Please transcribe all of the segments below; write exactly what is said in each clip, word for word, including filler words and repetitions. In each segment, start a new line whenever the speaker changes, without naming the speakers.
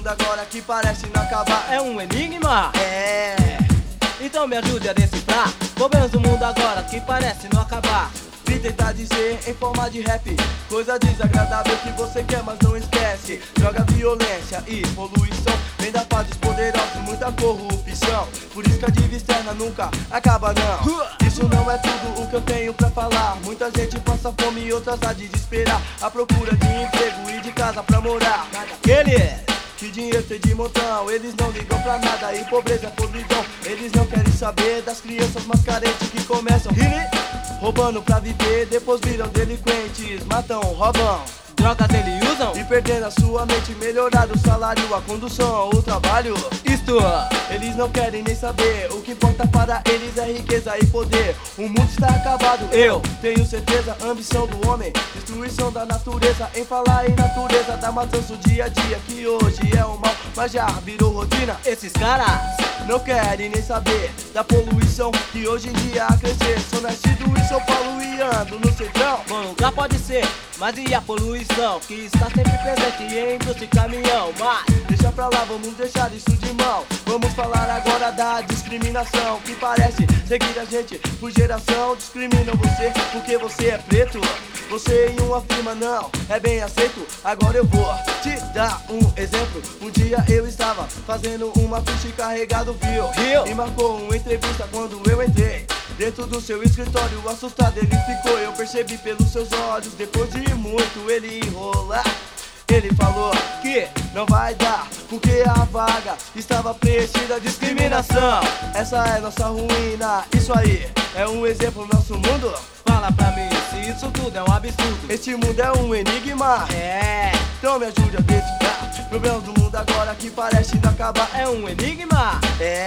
mundo agora que parece não acabar.
É um enigma?
É.
Então me ajude a decifrar problemas do mundo agora que parece não acabar.
Vim tentar dizer em forma de rap coisa desagradável que você quer, mas não esquece. Droga, violência e poluição vem da paz dos poderosos, muita corrupção. Por isso que a dívida externa nunca acaba não. Isso não é tudo o que eu tenho pra falar. Muita gente passa fome e outras a desesperar, à procura de emprego e de casa pra morar.
Aquele
que dinheiro tem de montão, eles não ligam pra nada. E pobreza é podridão, eles não querem saber das crianças mais carentes que começam roubando pra viver, depois viram delinquentes, matam, roubam,
drogas eles usam
e perdendo a sua mente, melhorar o salário, a condução, o trabalho.
Isto
eles não querem nem saber, o que importa para eles é riqueza e poder. O mundo está acabado, eu tenho certeza. Ambição do homem, destruição da natureza. Em falar em natureza, da matança o dia a dia, que hoje é o mal, mas já virou rotina.
Esses caras
não querem nem saber da poluição que hoje em dia a crescer. Sou nascido em São Paulo e ando no centrão.
Bom lugar pode ser, mas e a poluição que está sempre presente em indústria e caminhão? Mas
deixa pra lá, vamos deixar isso de mão. Vamos falar agora da discriminação que parece seguir a gente por geração. Discriminam você porque você é preto. Você em uma firma não é bem aceito. Agora eu vou te dar um exemplo. Um dia eu estava fazendo uma ficha e carregado viu
Viu?
E marcou uma entrevista quando eu entrei dentro do seu escritório. Assustado ele ficou, eu percebi pelos seus olhos. Depois de muito ele enrolar, ele falou que não vai dar, porque a vaga estava preenchida. Discriminação, essa é nossa ruína. Isso aí é um exemplo no nosso mundo.
Fala pra mim se isso tudo é um absurdo.
Este mundo é um enigma.
É,
então me ajude a decifrar problemas do mundo agora que parece não acabar.
é um enigma.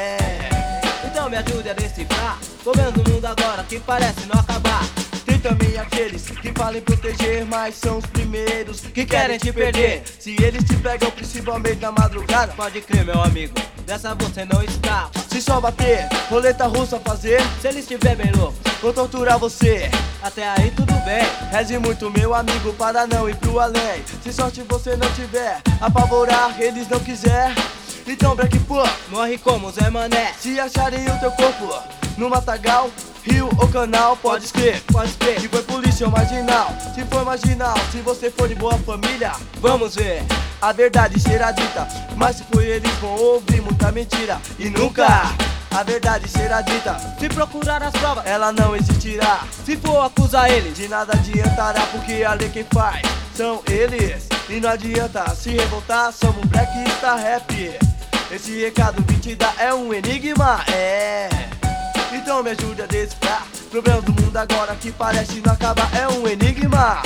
É.
Então me ajude a decifrar problemas do mundo agora que parece não acabar.
Tem também aqueles que falam em proteger, mas são os primeiros que querem te perder. Se eles te pegam principalmente na madrugada,
Pode crer, meu amigo, dessa você não escapa.
se só bater, roleta russa fazer,
Se ele estiver bem louco,
vou torturar você.
até aí tudo bem.
Reze muito, meu amigo, para não ir pro além. Se sorte você não tiver, apavorar eles não quiser, então pra que pô,
Morre como Zé Mané.
se acharem o teu corpo no matagal, rio ou canal, pode escrever,
Pode crer,
que foi polícia ou marginal. Se for marginal, se você for de boa família,
vamos ver.
a verdade será dita. Mas se for eles vão ouvir muita mentira, e nunca a verdade será dita.
Se procurar as provas,
Ela não existirá,
se for acusar eles,
de nada adiantará, porque a lei quem faz são eles. E não adianta se revoltar, somos Black Star Rap. Esse recado vim te dar, é um enigma, é. Então me ajude a decifrar problemas do mundo agora que parece não acabar. É um enigma.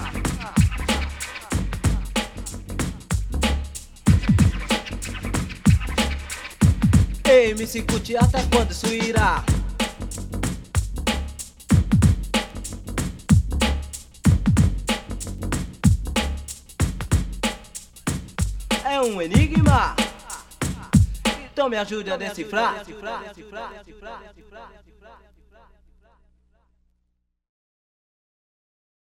ei, me escute, até quando isso irá? É um enigma. Então me ajude a decifrar.